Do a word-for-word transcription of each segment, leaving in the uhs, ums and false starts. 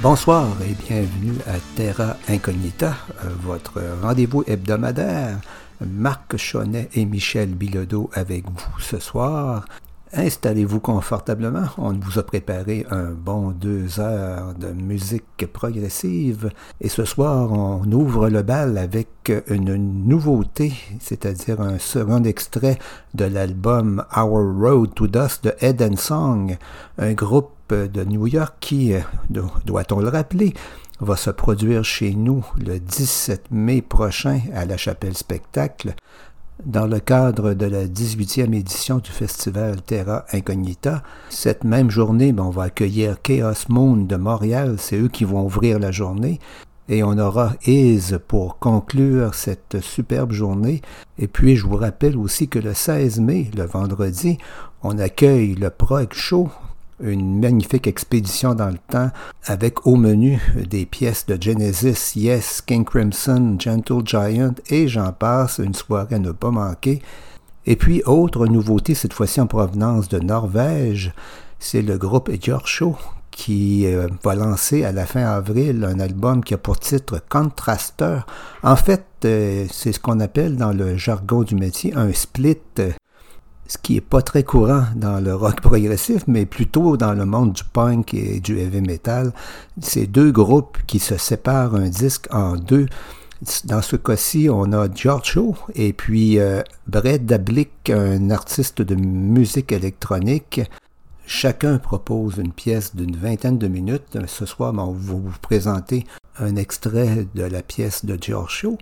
Bonsoir et bienvenue à Terra Incognita, votre rendez-vous hebdomadaire. Marc Chaunet et Michel Bilodeau avec vous ce soir. Installez-vous confortablement, on vous a préparé un bon deux heures de musique progressive et ce soir on ouvre le bal avec une nouveauté, c'est-à-dire un second extrait de l'album Our Road to Dust de Head and Song, un groupe de New York qui, doit-on le rappeler, va se produire chez nous le dix-sept mai prochain à la Chapelle Spectacle dans le cadre de la dix-huitième édition du festival Terra Incognita. Cette même journée, on va accueillir Chaos Moon de Montréal, c'est eux qui vont ouvrir la journée. Et on aura Is pour conclure cette superbe journée. Et puis, je vous rappelle aussi que le seize mai, le vendredi, on accueille le Prog Show, une magnifique expédition dans le temps avec au menu des pièces de Genesis, Yes, King Crimson, Gentle Giant et j'en passe, une soirée à ne pas manquer. Et puis, autre nouveauté, cette fois-ci en provenance de Norvège, c'est le groupe Jorshow qui euh, va lancer à la fin avril un album qui a pour titre Contraster. En fait, euh, c'est ce qu'on appelle dans le jargon du métier un split, euh, ce qui n'est pas très courant dans le rock progressif, mais plutôt dans le monde du punk et du heavy metal. C'est deux groupes qui se séparent un disque en deux. Dans ce cas-ci, on a Jorshow et puis euh, Brett Dablick, un artiste de musique électronique. Chacun propose une pièce d'une vingtaine de minutes. Ce soir, on va vous présenter un extrait de la pièce de Jorshow.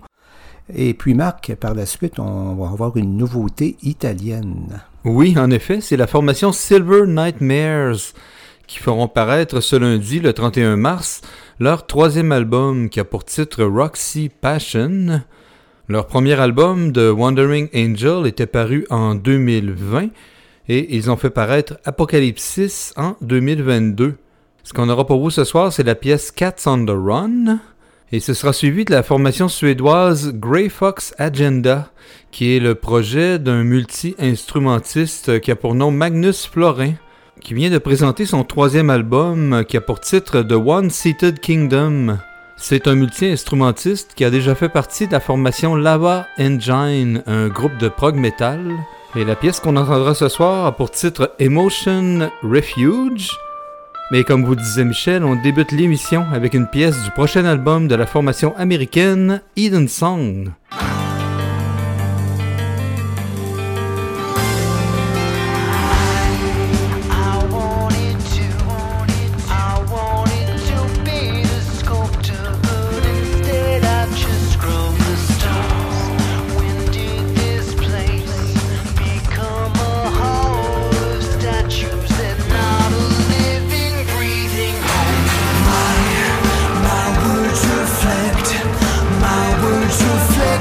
Et puis Marc, par la suite, on va avoir une nouveauté italienne. Oui, en effet, c'est la formation Silver Nightmares qui feront paraître ce lundi, le trente et un mars, leur troisième album qui a pour titre Roxy Passion. Leur premier album, The Wandering Angel, était paru en deux mille vingt et ils ont fait paraître Apocalypsis en deux mille vingt-deux. Ce qu'on aura pour vous ce soir, c'est la pièce Cats on the Run. Et ce sera suivi de la formation suédoise Grey Fox Agenda, qui est le projet d'un multi-instrumentiste qui a pour nom Magnus Florin, qui vient de présenter son troisième album qui a pour titre The One-Seated Kingdom. C'est un multi-instrumentiste qui a déjà fait partie de la formation Lava Engine, un groupe de prog metal. Et la pièce qu'on entendra ce soir a pour titre Emotion Refuge. Mais comme vous disait Michel, on débute l'émission avec une pièce du prochain album de la formation américaine Eden Song. Reflect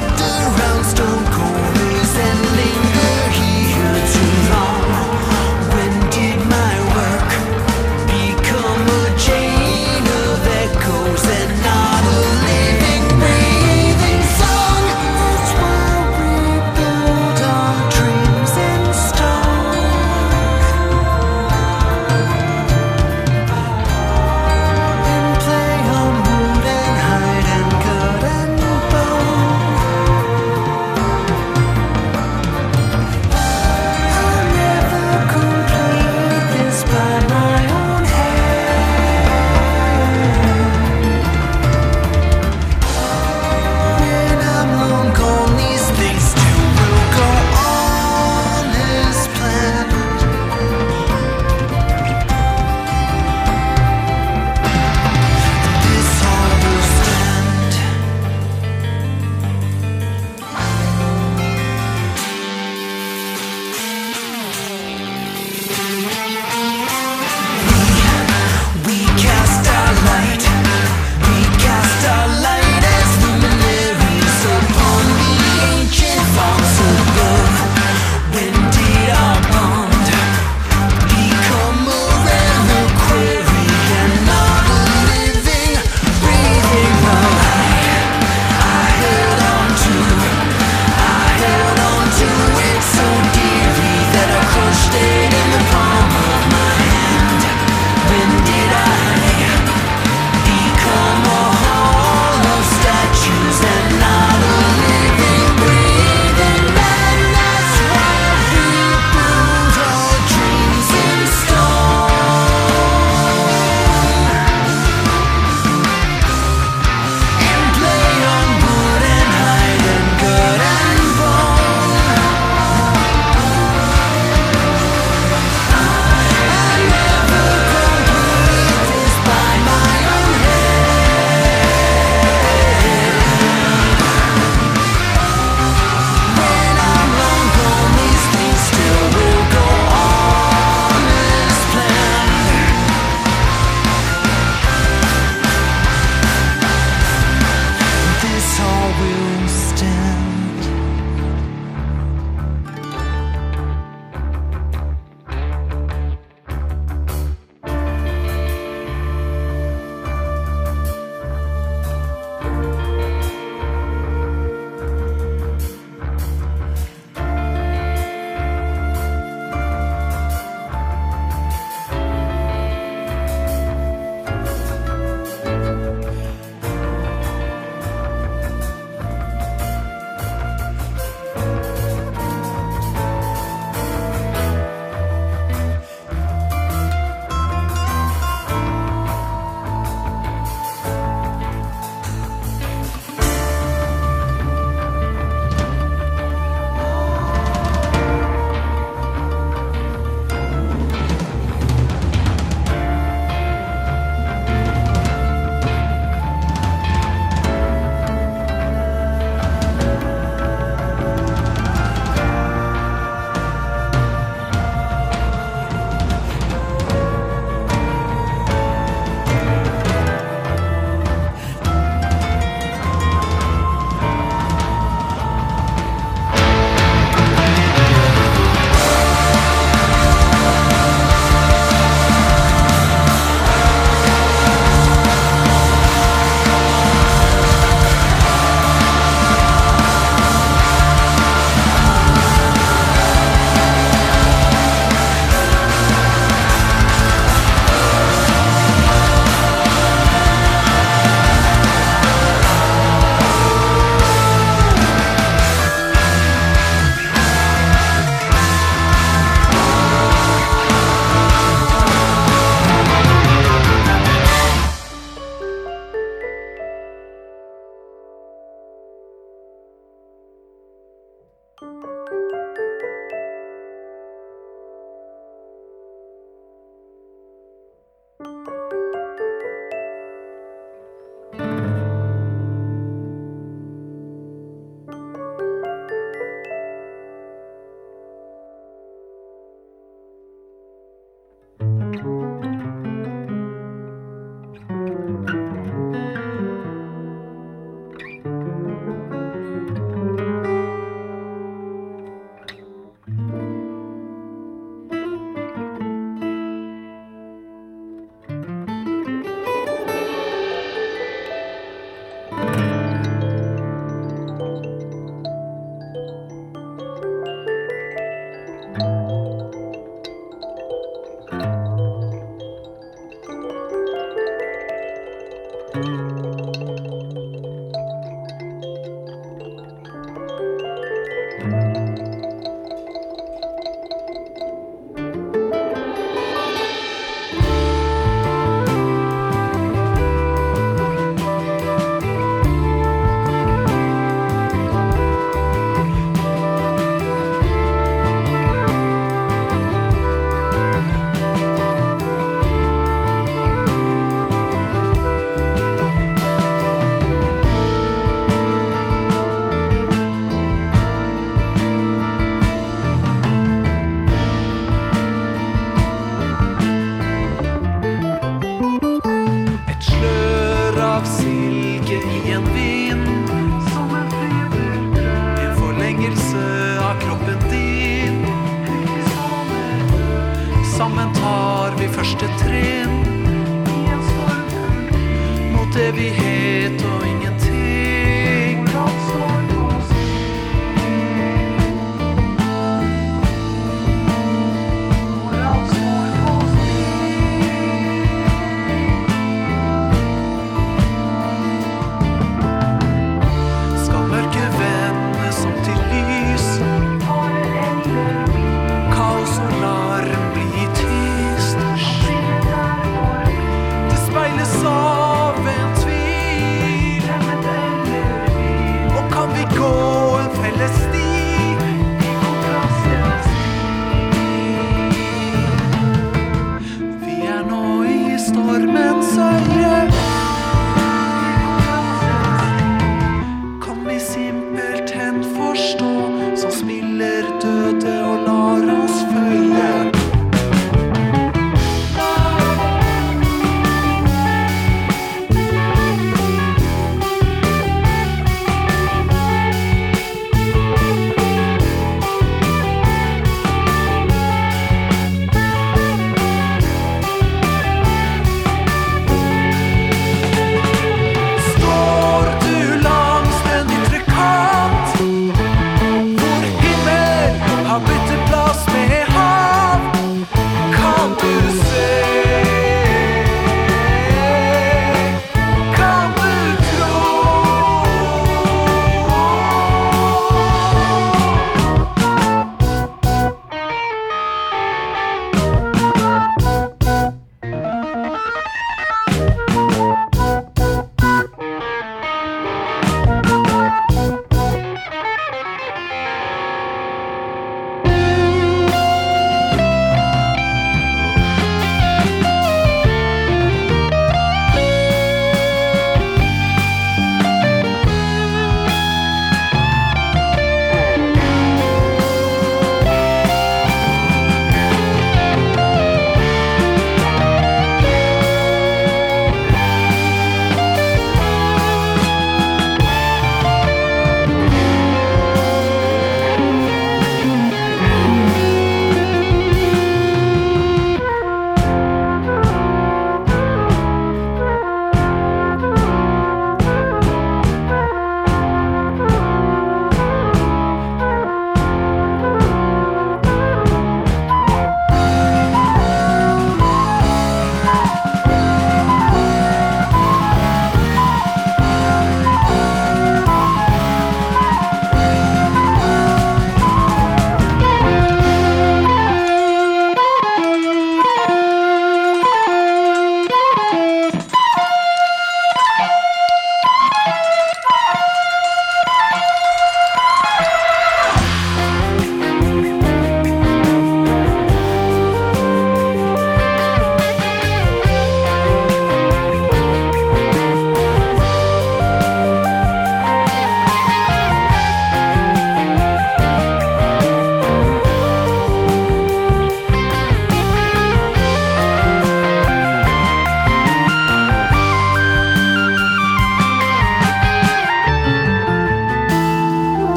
sammen tar vi første trinn mot evighet og ingenting. Skal mørke vende som til lys, kaos og larm bli tyst. Det speiles av en tvil, og kan vi gå en felles sti? Vi er nå i stormens øye. Kan vi simpelthen forstå, som spiller døde og lar oss følge? Står du langs den ytre kant, hvor himmel har byttet plass med hav? Kan du se? Kan du tro?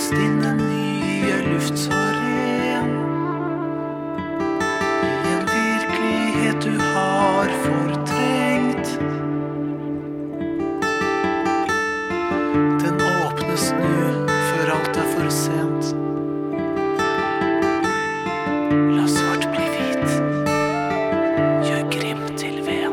dine nye luft så ren. I en virkelighet du har fortrengt. Den åpnes nu før alt er for sent. La svart bli hvit. Gjør grim til ven.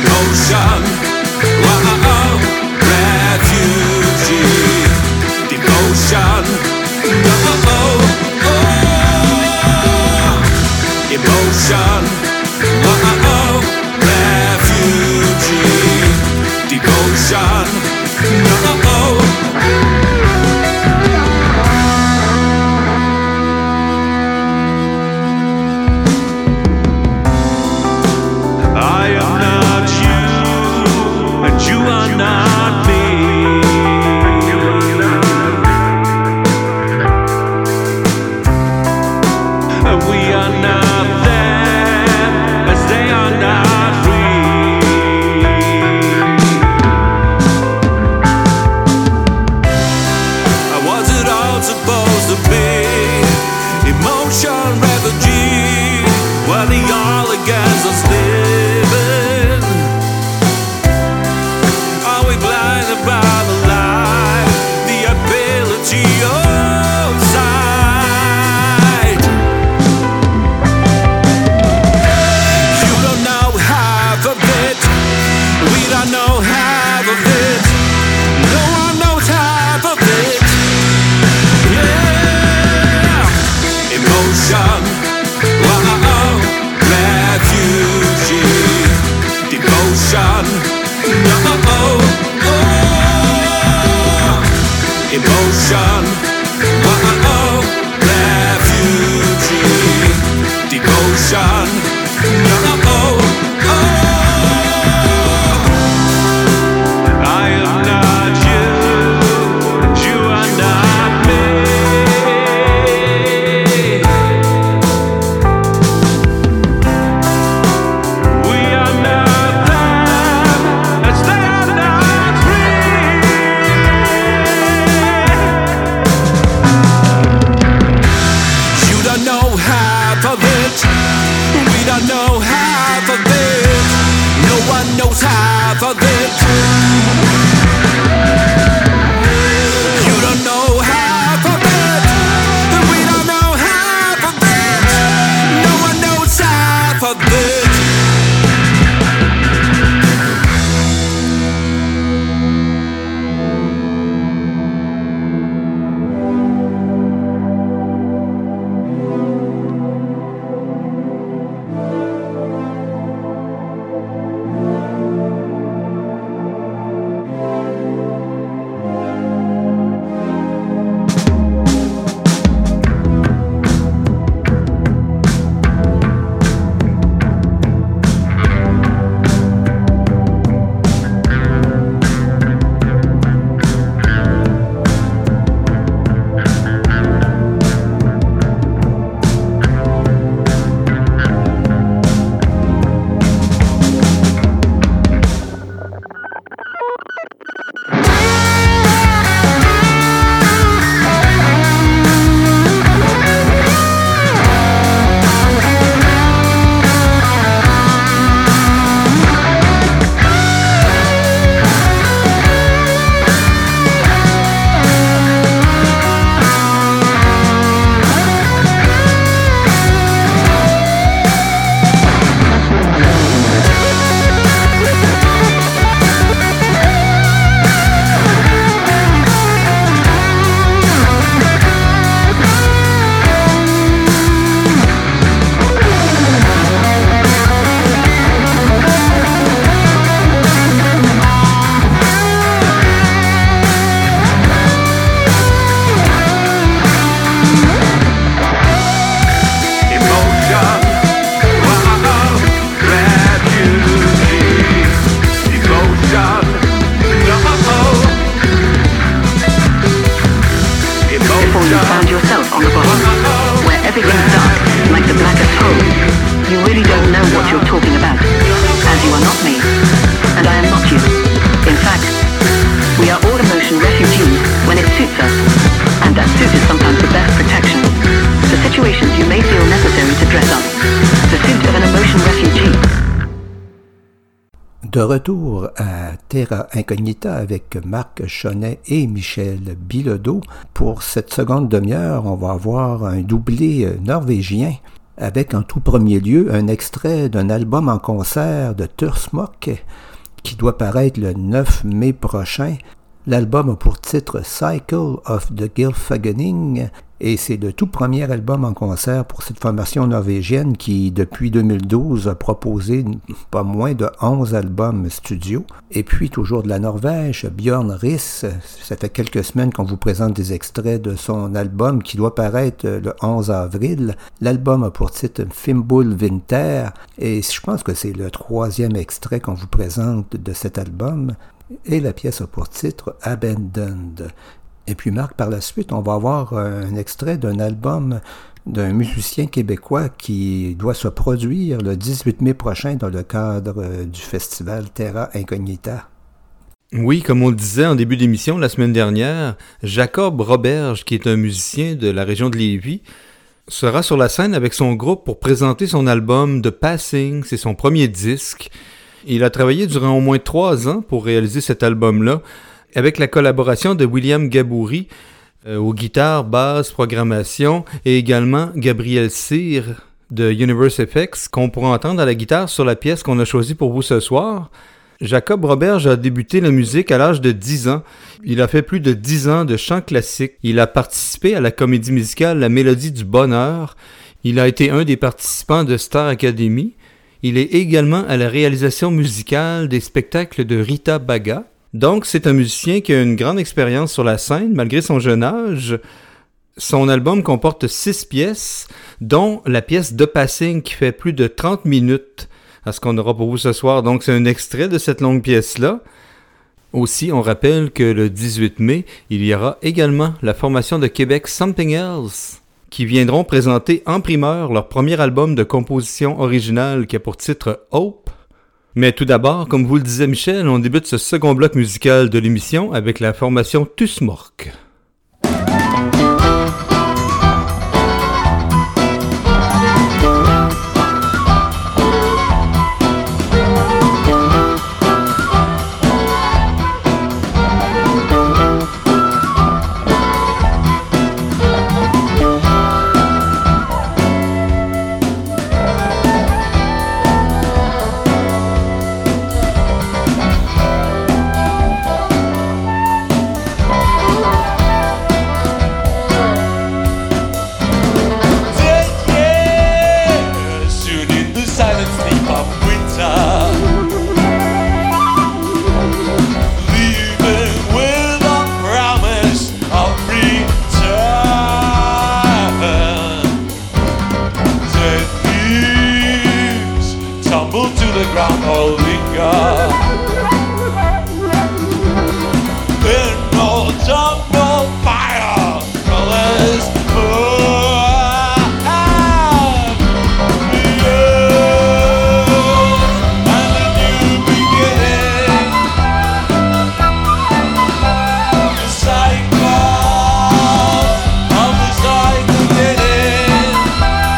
Emotion, wow, refugee. Devotion, oh, oh, oh. Emotion, wow, refugee. Devotion, oh, oh. Emotion, oh, refugee. Devotion, oh, oh, I am not you, and you are not me. We are not them, as they are not free. You don't know half of it. We don't know half of it. No one knows half of it. You don't know half of it. We don't know half of it. No one knows half of it. De retour à Terra Incognita avec Marc Chonnet et Michel Bilodeau. Pour cette seconde demi-heure, on va avoir un doublé norvégien avec en tout premier lieu un extrait d'un album en concert de Tursmock qui doit paraître le neuf mai prochain. L'album a pour titre Cycle of the Gylfaginning et c'est le tout premier album en concert pour cette formation norvégienne qui, depuis deux mille douze, a proposé pas moins de onze albums studio. Et puis, toujours de la Norvège, Björn Riss, ça fait quelques semaines qu'on vous présente des extraits de son album qui doit paraître le onze avril. L'album a pour titre Fimbul Vinter et je pense que c'est le troisième extrait qu'on vous présente de cet album. Et la pièce a pour titre Abandoned. Et puis Marc, par la suite, on va avoir un extrait d'un album d'un musicien québécois qui doit se produire le dix-huit mai prochain dans le cadre du festival Terra Incognita. Oui, comme on le disait en début d'émission la semaine dernière, Jacob Roberge, qui est un musicien de la région de Lévis, sera sur la scène avec son groupe pour présenter son album The Passing, c'est son premier disque. Il a travaillé durant au moins trois ans pour réaliser cet album-là, avec la collaboration de William Gaboury euh, aux guitares, basses, programmation, et également Gabriel Cyr de Universe Effects, qu'on pourra entendre à la guitare sur la pièce qu'on a choisie pour vous ce soir. Jacob Roberge a débuté la musique à l'âge de dix ans. Il a fait plus de dix ans de chant classique. Il a participé à la comédie musicale La Mélodie du Bonheur. Il a été un des participants de Star Academy. Il est également à la réalisation musicale des spectacles de Rita Baga. Donc, c'est un musicien qui a une grande expérience sur la scène, malgré son jeune âge. Son album comporte six pièces, dont la pièce The Passing qui fait plus de trente minutes à ce qu'on aura pour vous ce soir. Donc, c'est un extrait de cette longue pièce-là. Aussi, on rappelle que le dix-huit mai, il y aura également la formation de Québec Something Else, qui viendront présenter en primeur leur premier album de composition originale qui a pour titre Hope. Mais tout d'abord, comme vous le disait Michel, on débute ce second bloc musical de l'émission avec la formation Tursmock.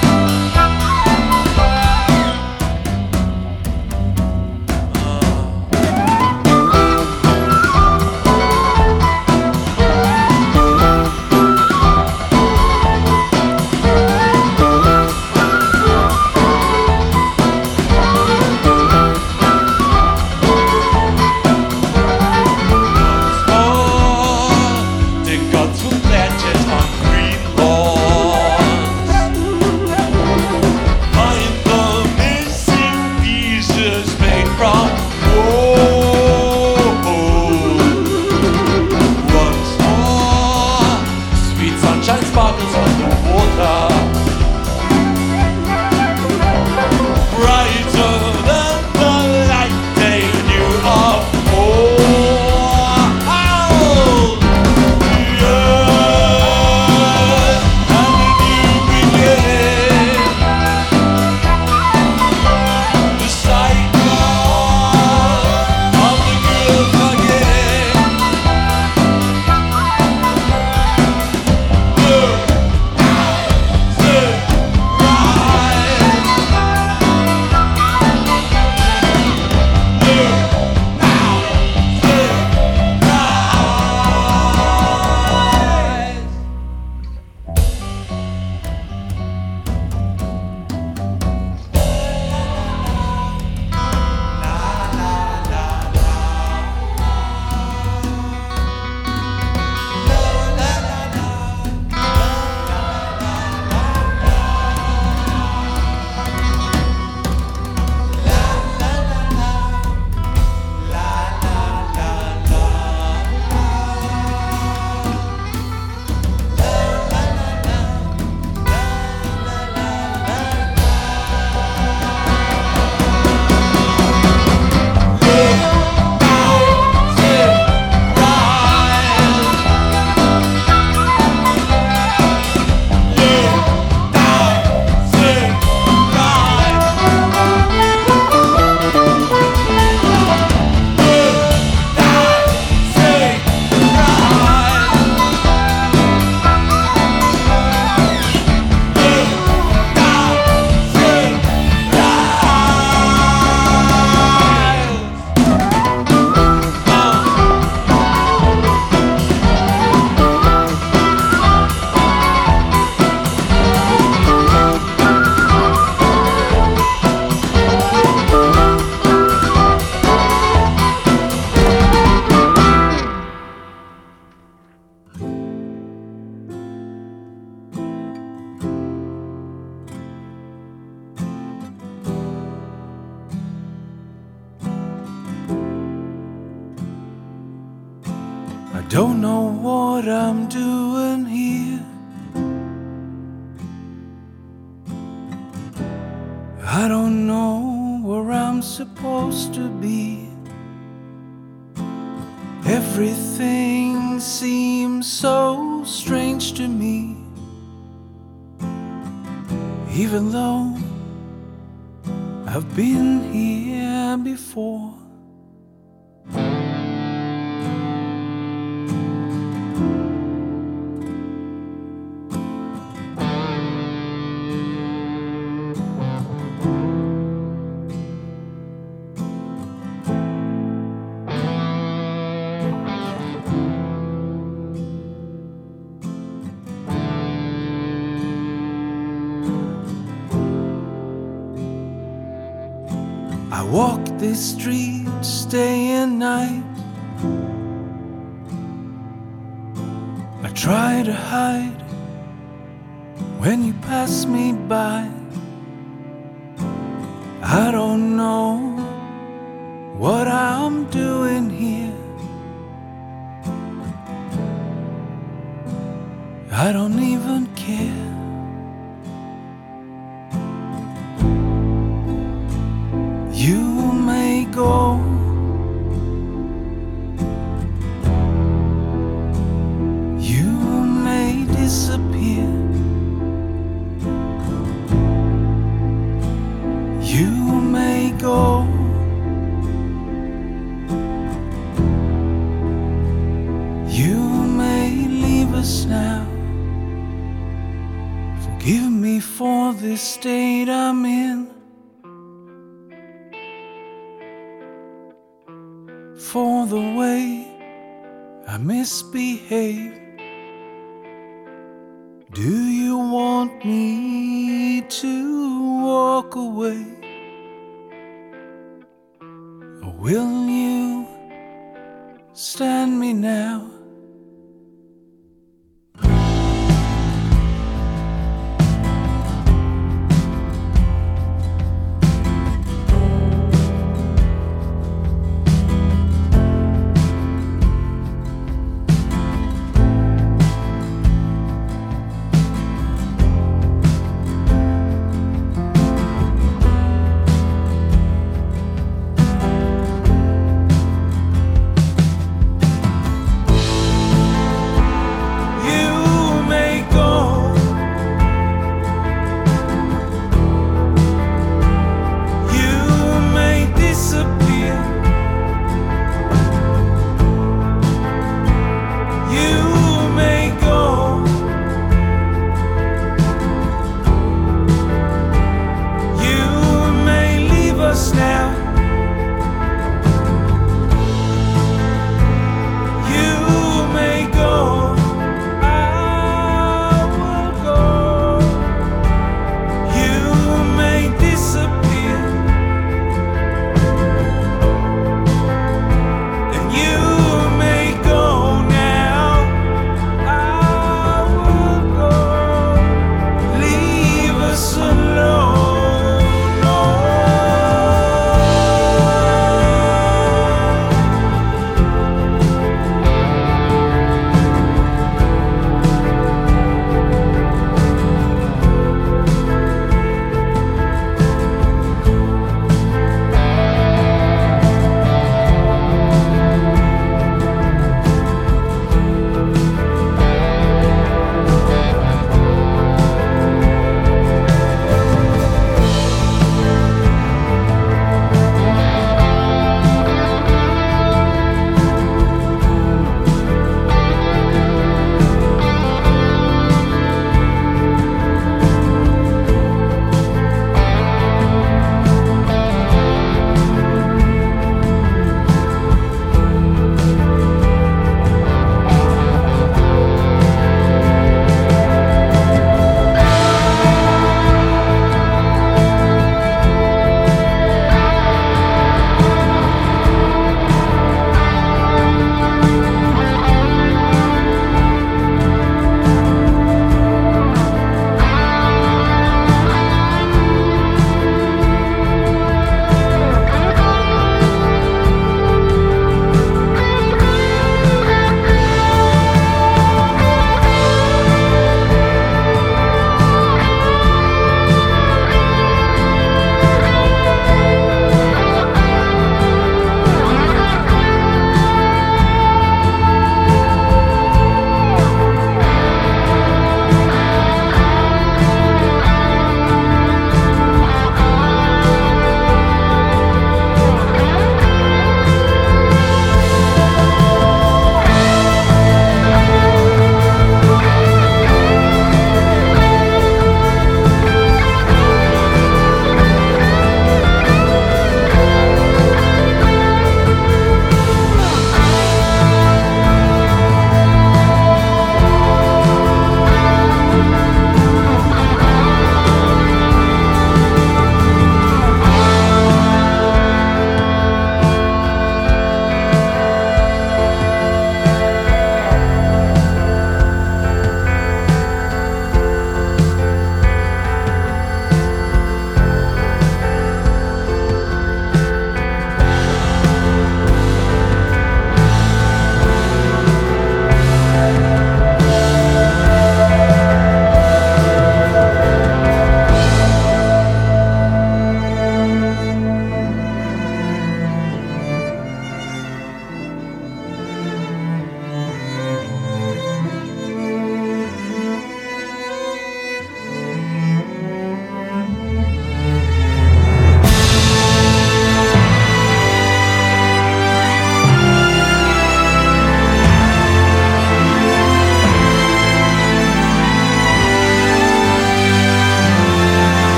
Oh Don't know what I'm doing here. I don't know where I'm supposed to be. Everything seems so strange to me, even though I've been here before. I walk this street day and night. I try to hide when you pass me by. I don't know what I'm doing here. I don't even care. You may go, you may disappear, you may go, you may leave us now. Forgive me for this state I'm in, for the way I misbehave. Do you want me to walk away, or will you stand me now?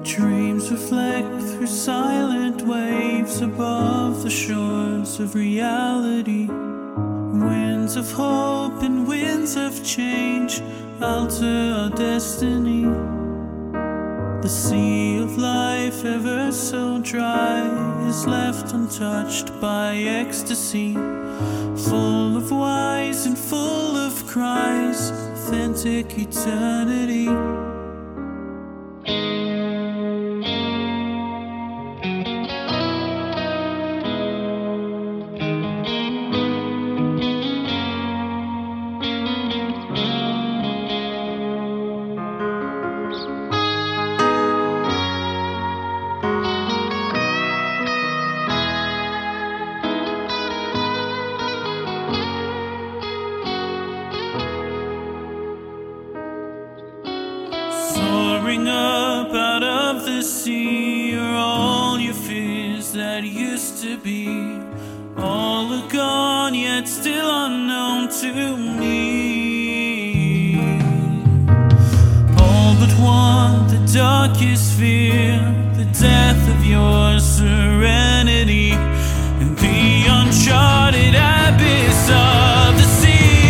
Dreams reflect through silent waves above the shores of reality. Winds of hope and winds of change alter our destiny. The sea of life, ever so dry, is left untouched by ecstasy. Full of whys and full of cries, authentic eternity. Soaring up out of the sea are all your fears that used to be. All are gone yet still unknown to me. All but one, the darkest fear, the death of your serenity, and the uncharted abyss of the sea.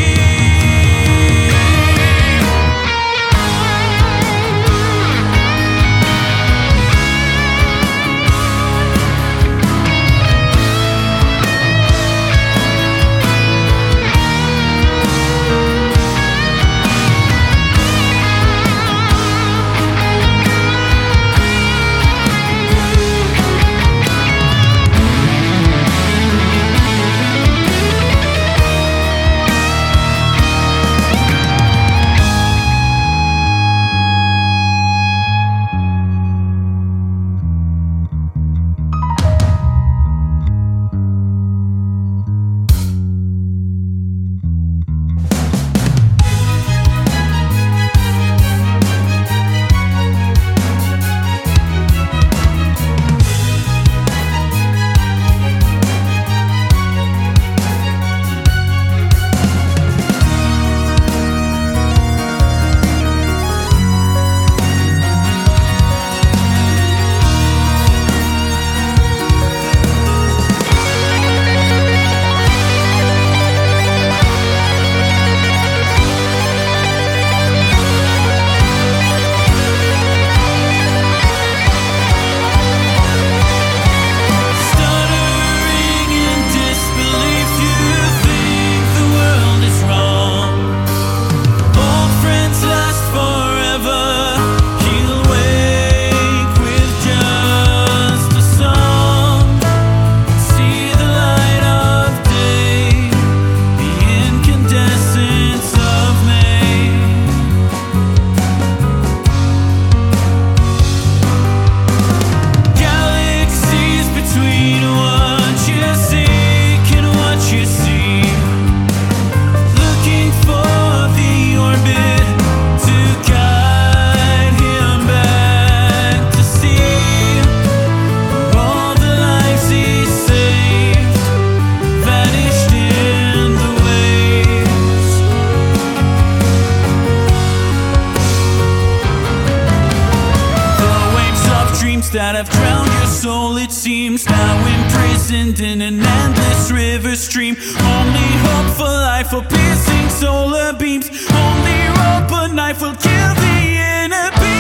That have drowned your soul, it seems, now imprisoned in an endless river stream. Only hope for life will piercing solar beams. Only rope a knife will kill the inner beast.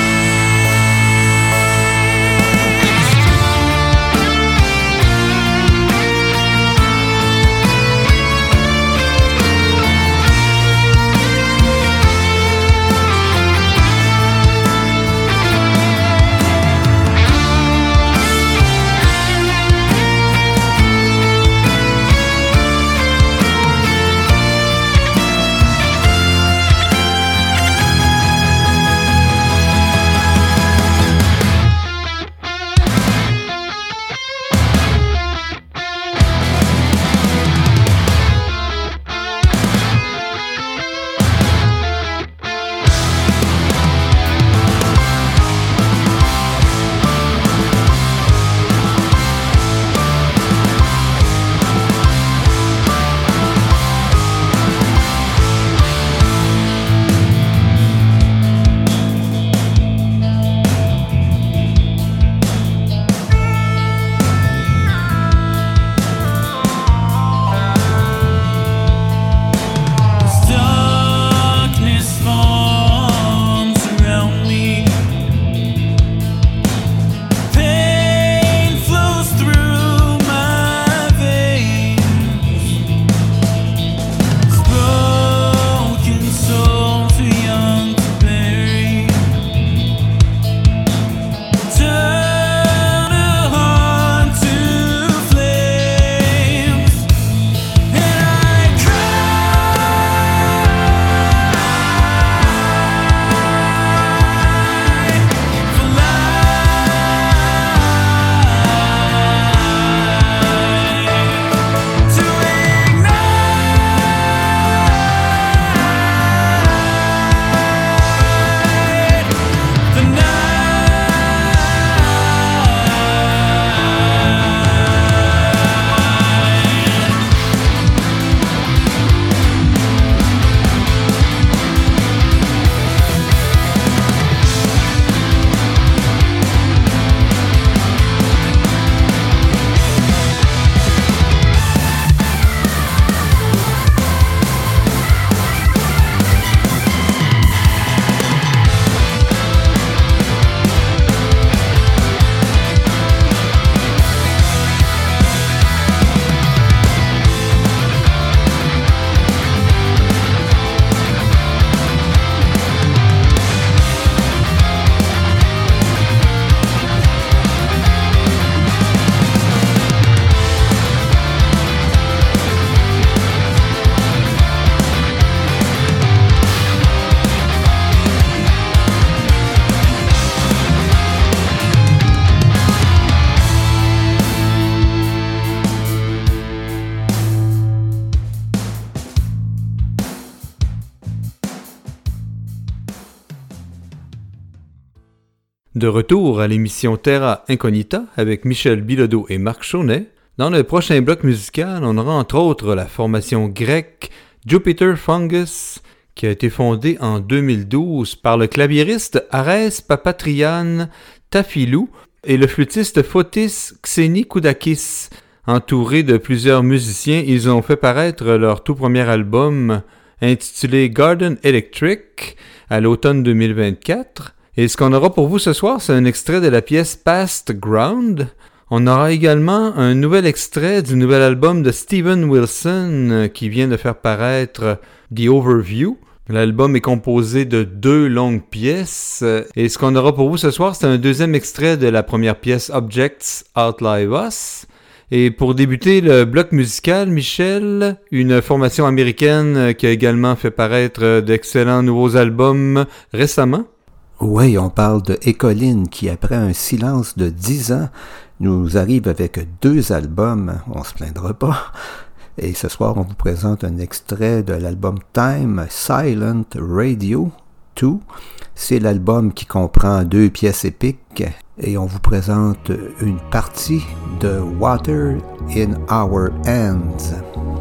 De retour à l'émission Terra Incognita avec Michel Bilodeau et Marc Chaunet. Dans le prochain bloc musical, on aura entre autres la formation grecque Jupiter Fungus, qui a été fondée en deux mille douze par le claviériste Arès Papatrian Tafilou et le flûtiste Fotis Xenikoudakis. Entourés de plusieurs musiciens, ils ont fait paraître leur tout premier album intitulé Garden Electric à l'automne deux mille vingt-quatre. Et ce qu'on aura pour vous ce soir, c'est un extrait de la pièce Past Ground. On aura également un nouvel extrait du nouvel album de Steven Wilson qui vient de faire paraître The Overview. L'album est composé de deux longues pièces. Et ce qu'on aura pour vous ce soir, c'est un deuxième extrait de la première pièce Objects Outlive Us. Et pour débuter le bloc musical, Michel, une formation américaine qui a également fait paraître d'excellents nouveaux albums récemment. Oui, on parle de Écoline qui, après un silence de dix ans, nous arrive avec deux albums, on se plaindra pas. Et ce soir, on vous présente un extrait de l'album Time Silent Radio deux. C'est l'album qui comprend deux pièces épiques et on vous présente une partie de Water in Our Hands.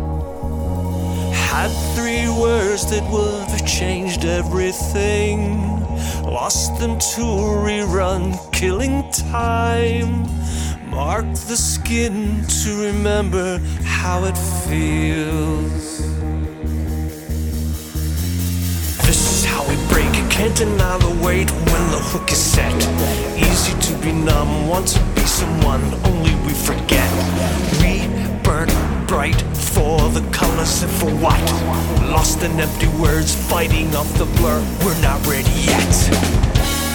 Had three words that would have changed everything. Lost them to a rerun, killing time. Marked the skin to remember how it feels. This is how we break, can't deny the weight when the hook is set. Easy to be numb, want to be someone, only we forget. We burn bright for the colors and for what? Lost in empty words, fighting off the blur, we're not ready yet.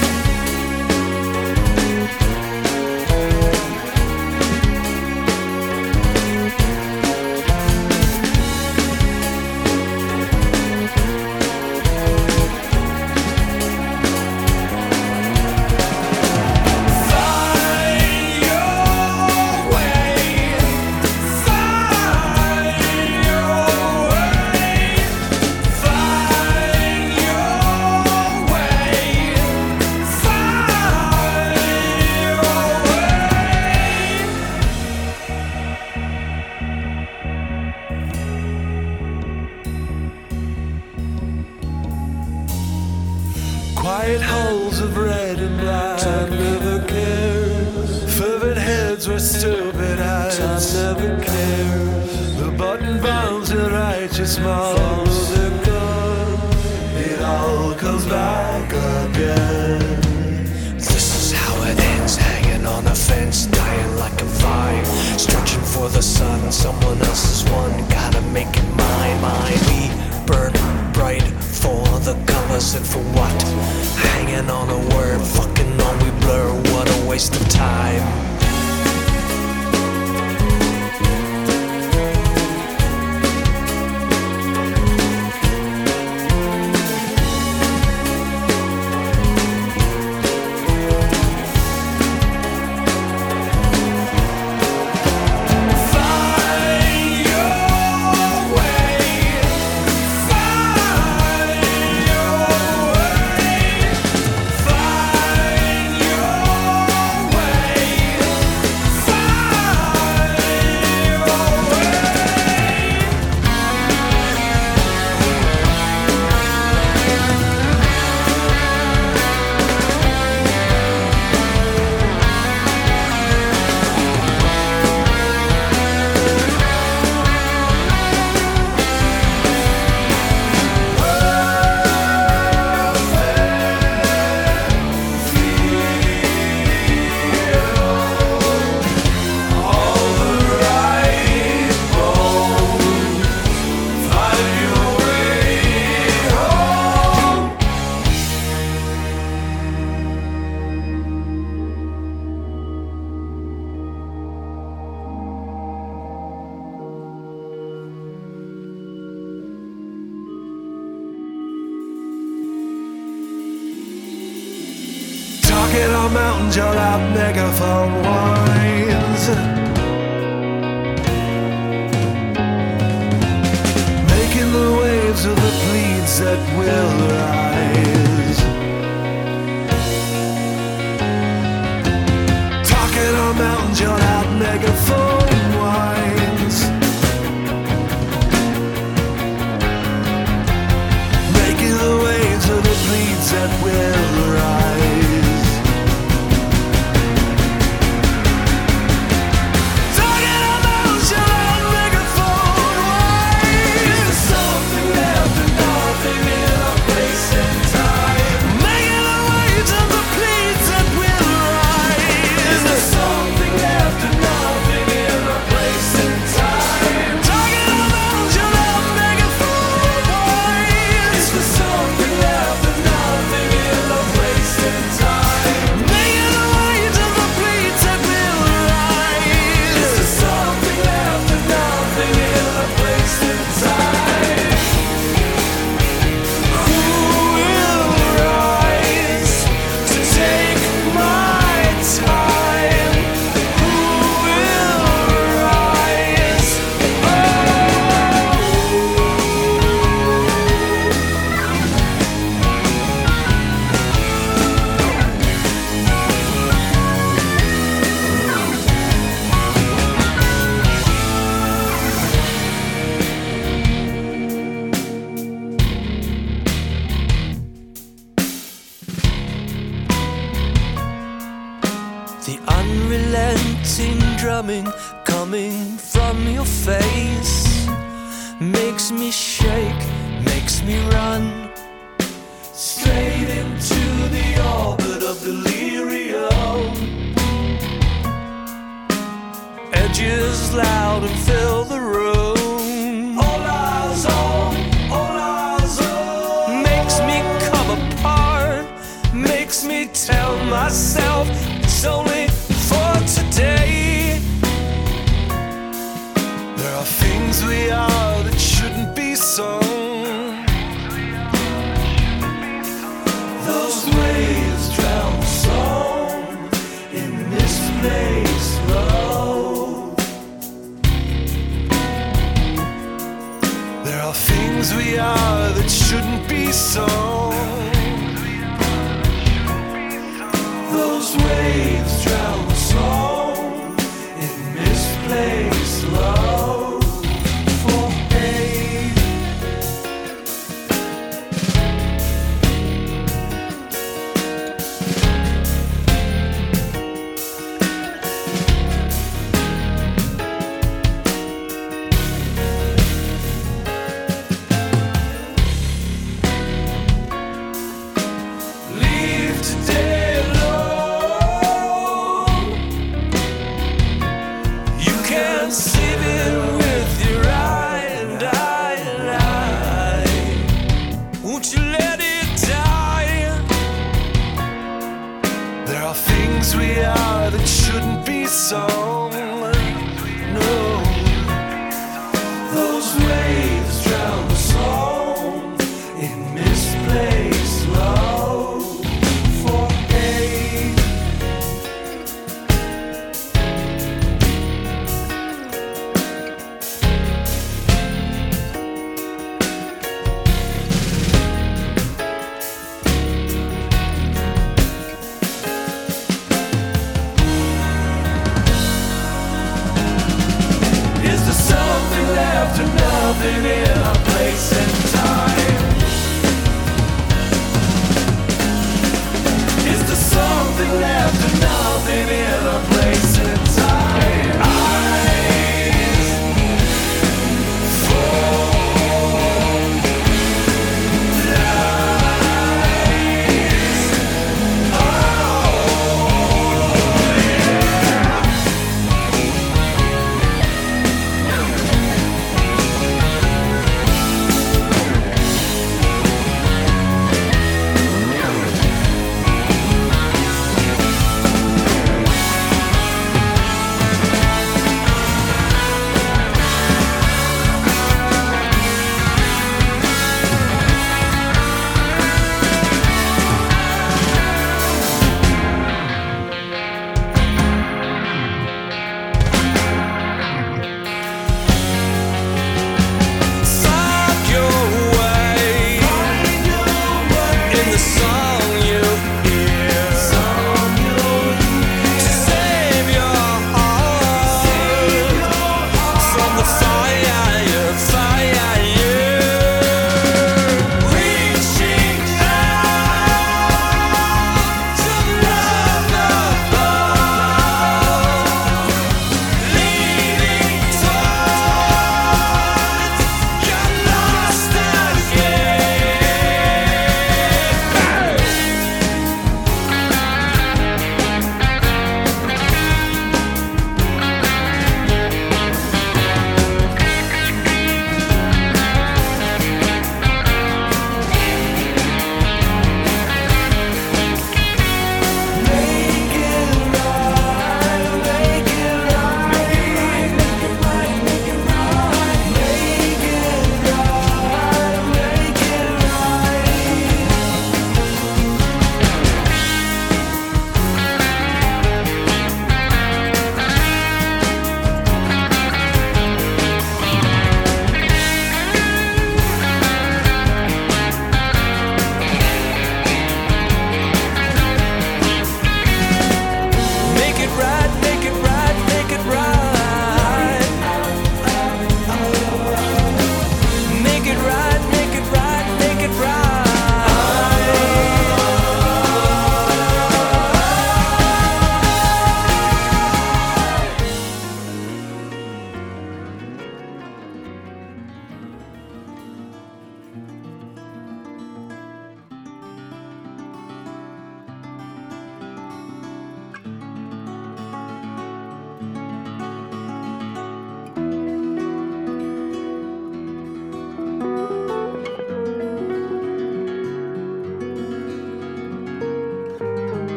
Quiet halls of red and black. Time never cares. Fervent heads were stupid eyes. Time never cares. The button bounds and righteous mouths. Follow the gun. It all comes back again. This is how it ends. Hanging on a fence, dying like a vine. Stretching for the sun. Someone else's one. Gotta make it mine. Mine. We burn bright for the colors and for what? Hanging on a word, fucking on we blur. What a waste of time. Talking on mountains, your loud megaphone whines. Making the waves of the pleads that will rise. drawn out megaphone whines, making the waves of the bleeds that will rise. Talking about drawn out megaphone whines. Is there something left and nothing in a place and time? Making the waves of the bleeds that will rise. Is there something left and nothing in a place and time? Talking about drawn out megaphone whines. Is there something left and nothing in a place and time? Making the waves of the bleeds that will rise. Is there something left and nothing in a place and time? Who will rise to take my time? Who will rise? The unrelenting drumming coming from your face makes me shake, makes me run straight into the orbit of delirium. Edges loud and fill the room. All eyes on, all eyes on. Makes me come apart, makes me tell myself it's only for today. There are things we are that shouldn't be so. Those waves drown the song in misplaced love. There are things we are that shouldn't be so. Those waves drown the song in misplaced love. For pain, leave today alone. You can save it with your eye and eye and eye. Won't you let it die? There are things we are that shouldn't be so. No. Those waves drown the song in misplaced love. For pain,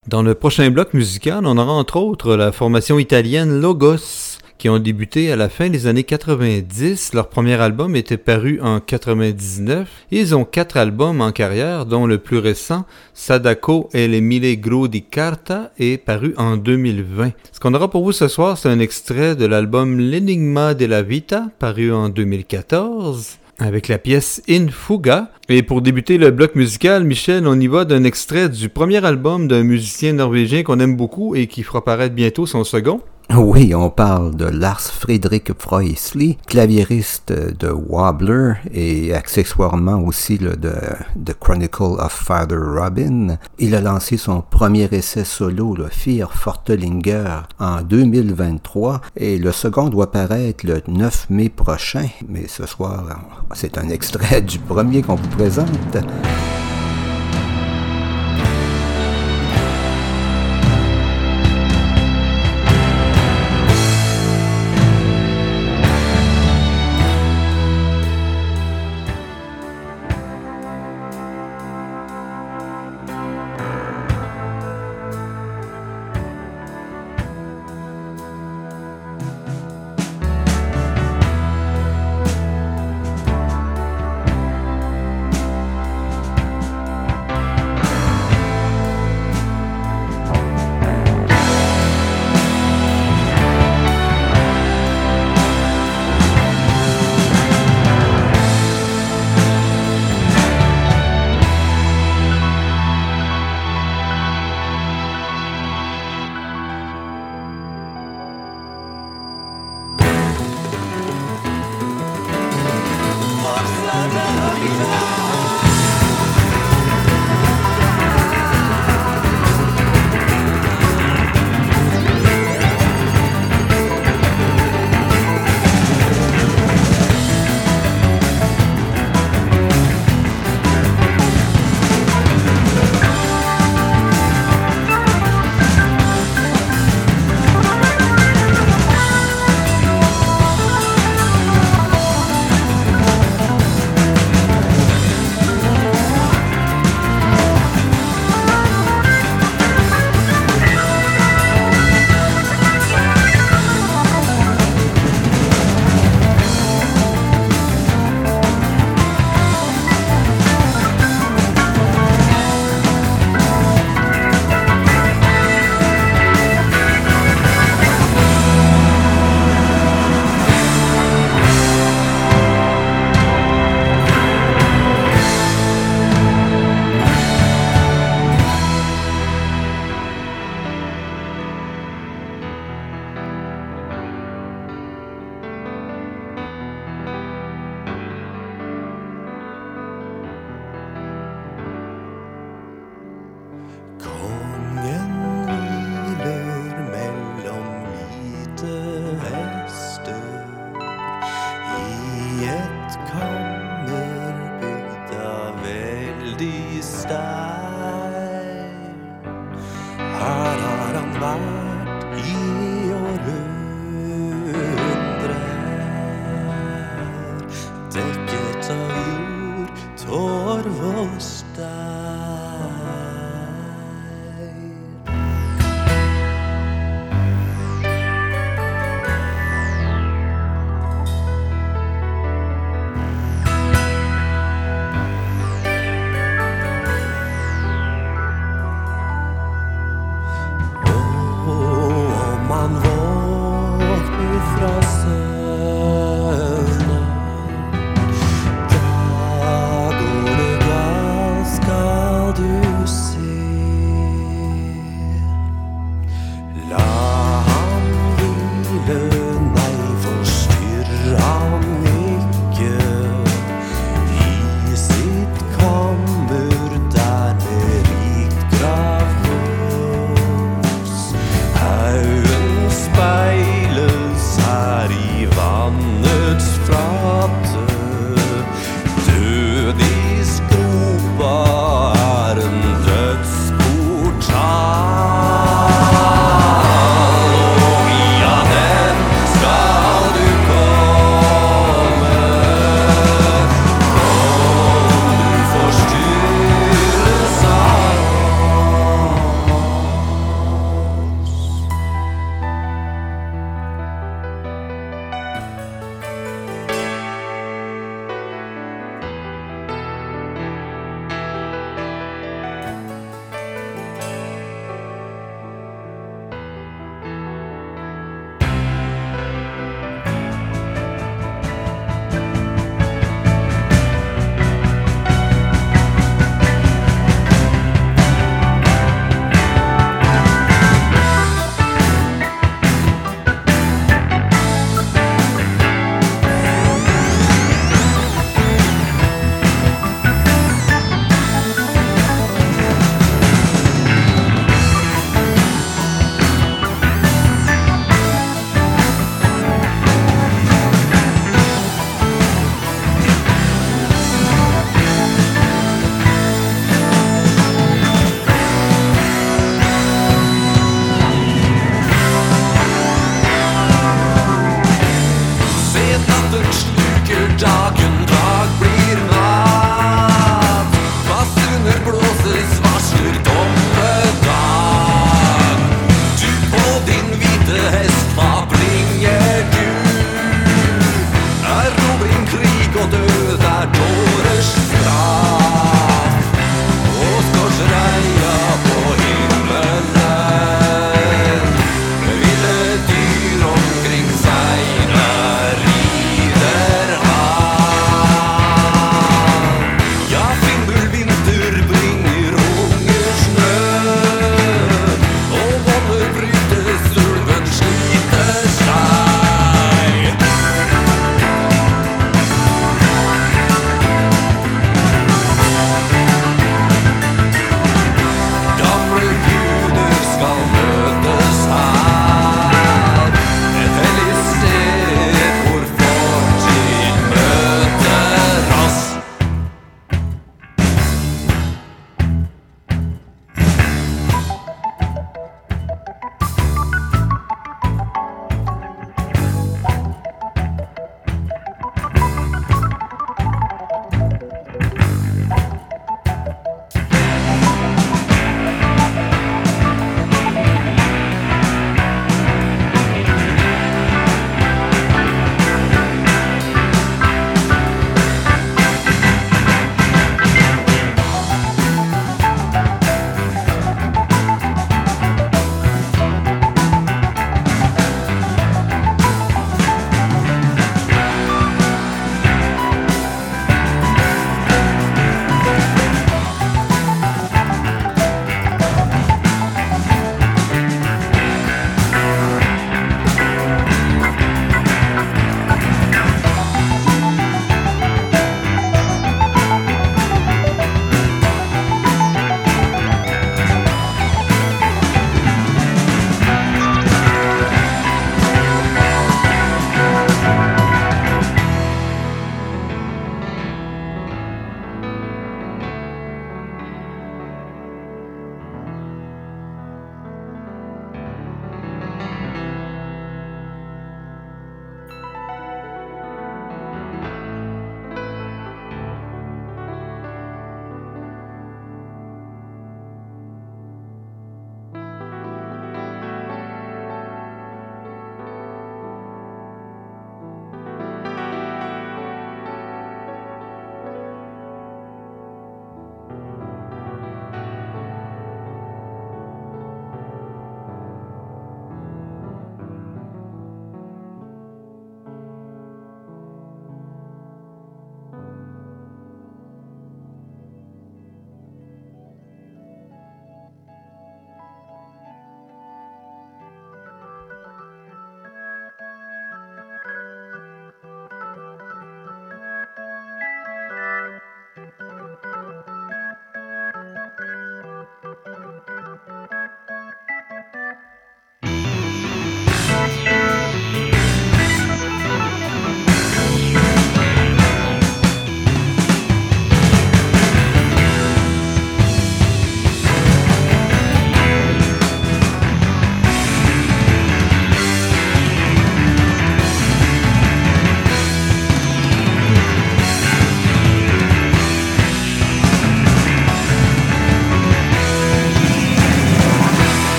Dans le prochain bloc musical, on aura entre autres la formation italienne Logos, qui ont débuté à la fin des années quatre-vingt-dix. Leur premier album était paru en quatre-vingt-dix-neuf. Ils ont quatre albums en carrière, dont le plus récent, Sadako e le mille gru di carta, est paru en deux mille vingt. Ce qu'on aura pour vous ce soir, c'est un extrait de l'album L'Enigma della Vita, paru en deux mille quatorze. Avec la pièce In Fuga. Et pour débuter le bloc musical, Michel, on y va d'un extrait du premier album d'un musicien norvégien qu'on aime beaucoup et qui fera paraître bientôt son second. Oui, on parle de Lars Fredrik Frøysli, claviériste de Wobbler et accessoirement aussi là, de The Chronicle of Father Robin. Il a lancé son premier essai solo, le Fear Fortelinger, en deux mille vingt-trois et le second doit paraître le neuf mai prochain. Mais ce soir, c'est un extrait du premier qu'on vous présente. Speiles her i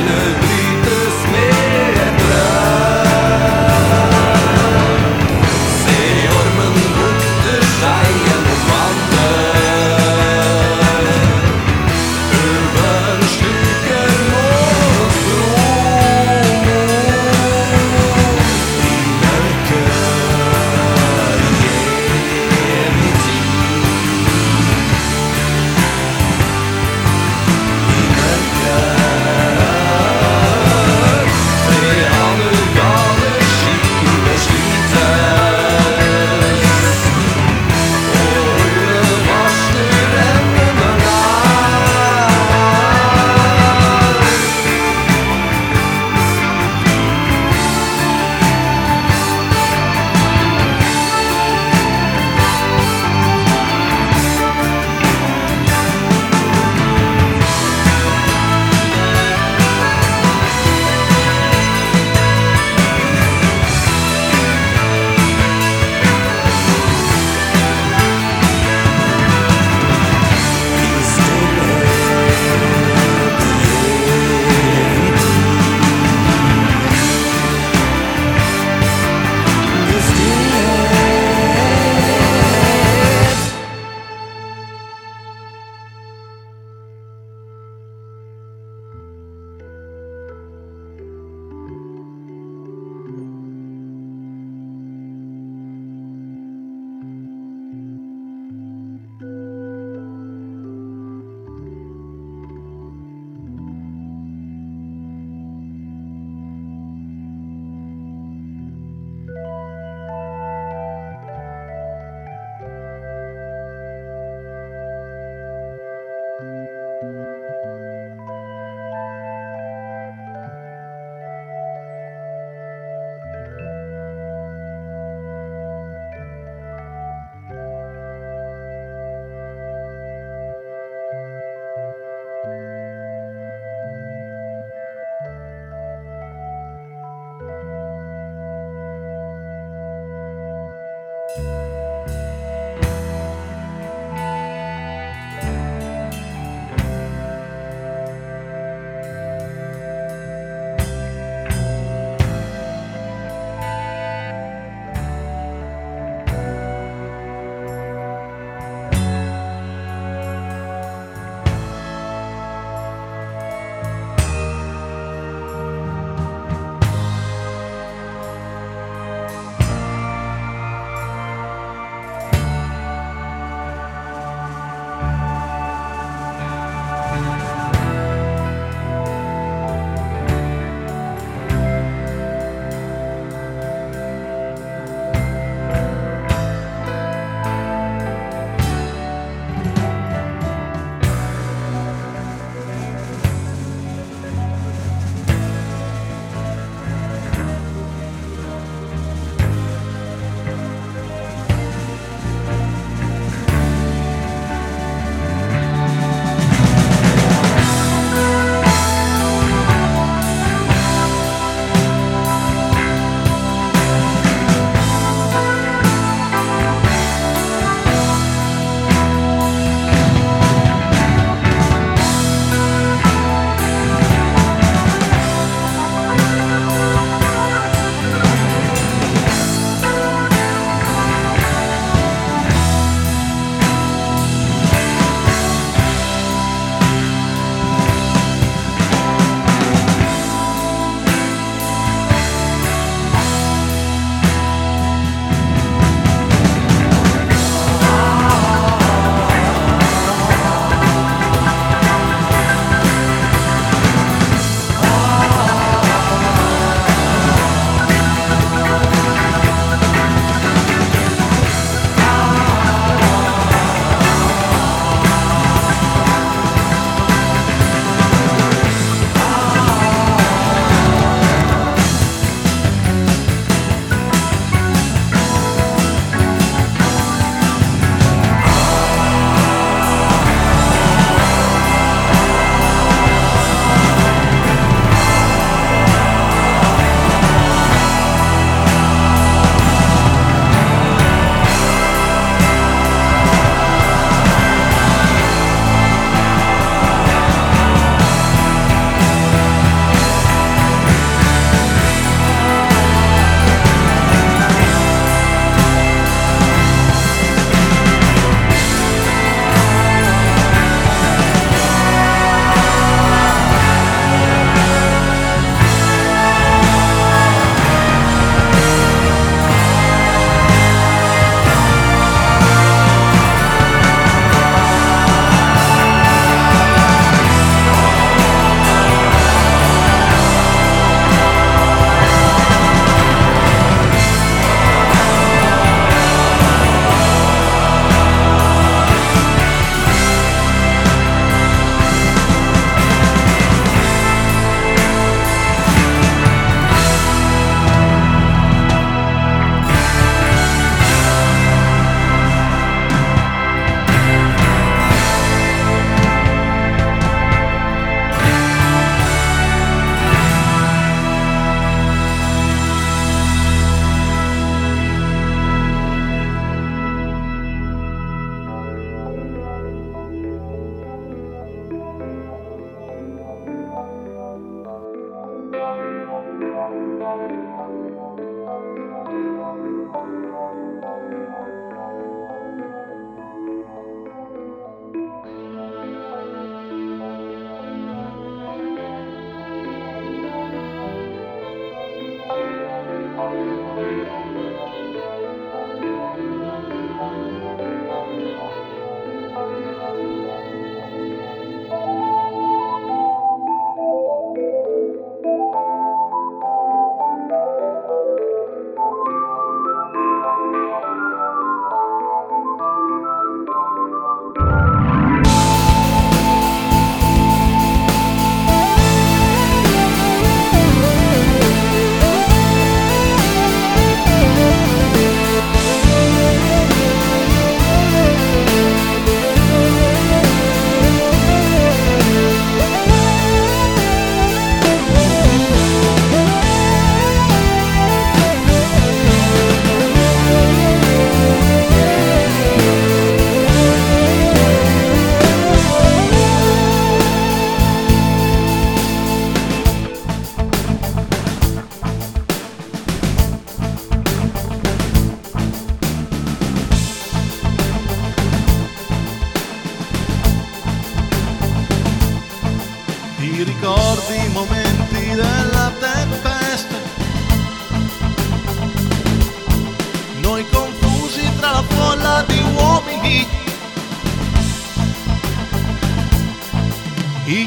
I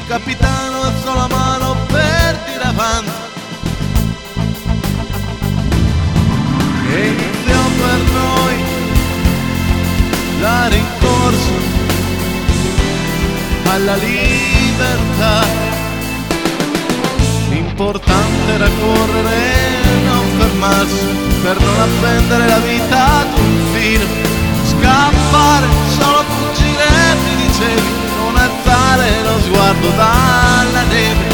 capitano alzò la mano per dire avanti e iniziò per noi la rincorsa alla libertà. L'importante era correre e non fermarsi per non appendere la vita ad un filo, scappare, solo fuggire, mi dicevi, non alzare lo sguardo dalla neve.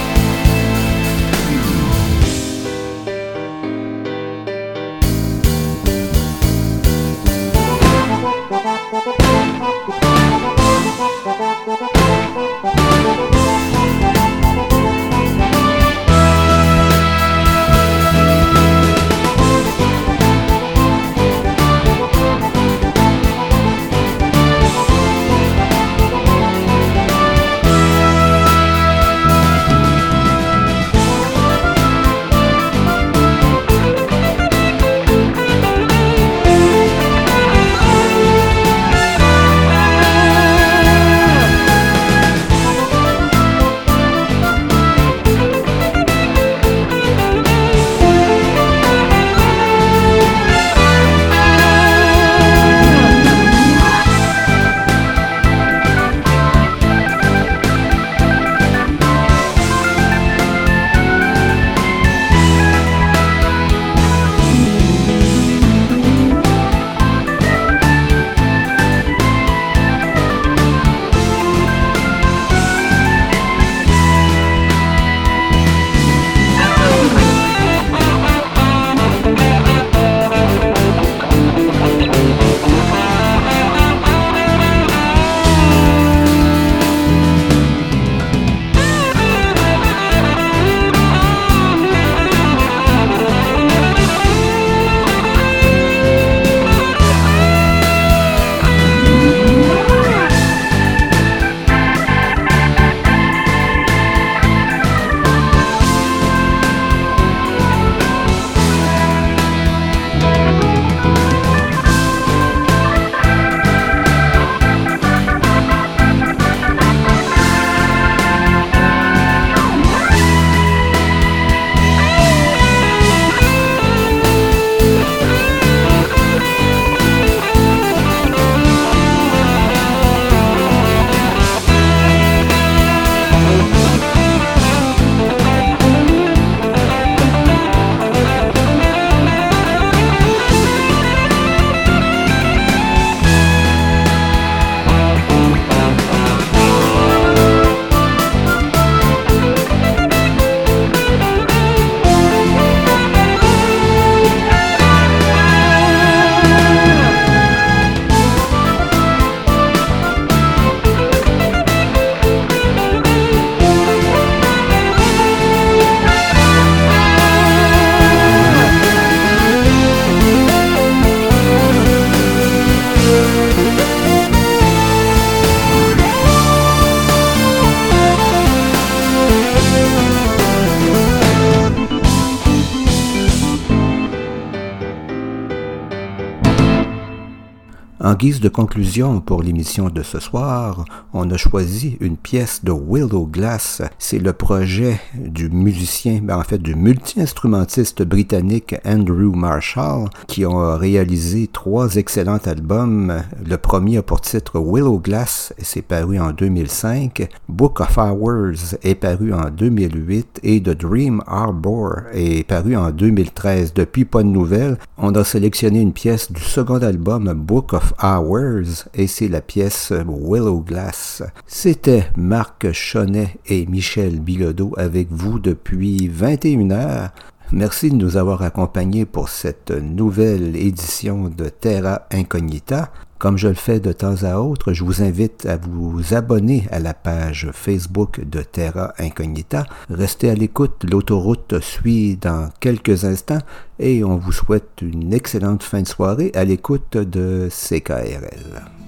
En guise de conclusion pour l'émission de ce soir, on a choisi une pièce de Willow Glass. C'est le projet du musicien, ben en fait du multi-instrumentiste britannique Andrew Marshall, qui a réalisé trois excellents albums. Le premier a pour titre Willow Glass et c'est paru en deux mille cinq. Book of Hours est paru en deux mille huit et The Dream Harbor est paru en deux mille treize. Depuis, pas de nouvelles. On a sélectionné une pièce du second album Book of Hours et c'est la pièce Willow Glass. C'était Marc Chonnet et Michel Bilodeau avec vous depuis vingt et une heures. Merci de nous avoir accompagnés pour cette nouvelle édition de Terra Incognita. Comme je le fais de temps à autre, je vous invite à vous abonner à la page Facebook de Terra Incognita. Restez à l'écoute, l'autoroute suit dans quelques instants et on vous souhaite une excellente fin de soirée à l'écoute de C K R L.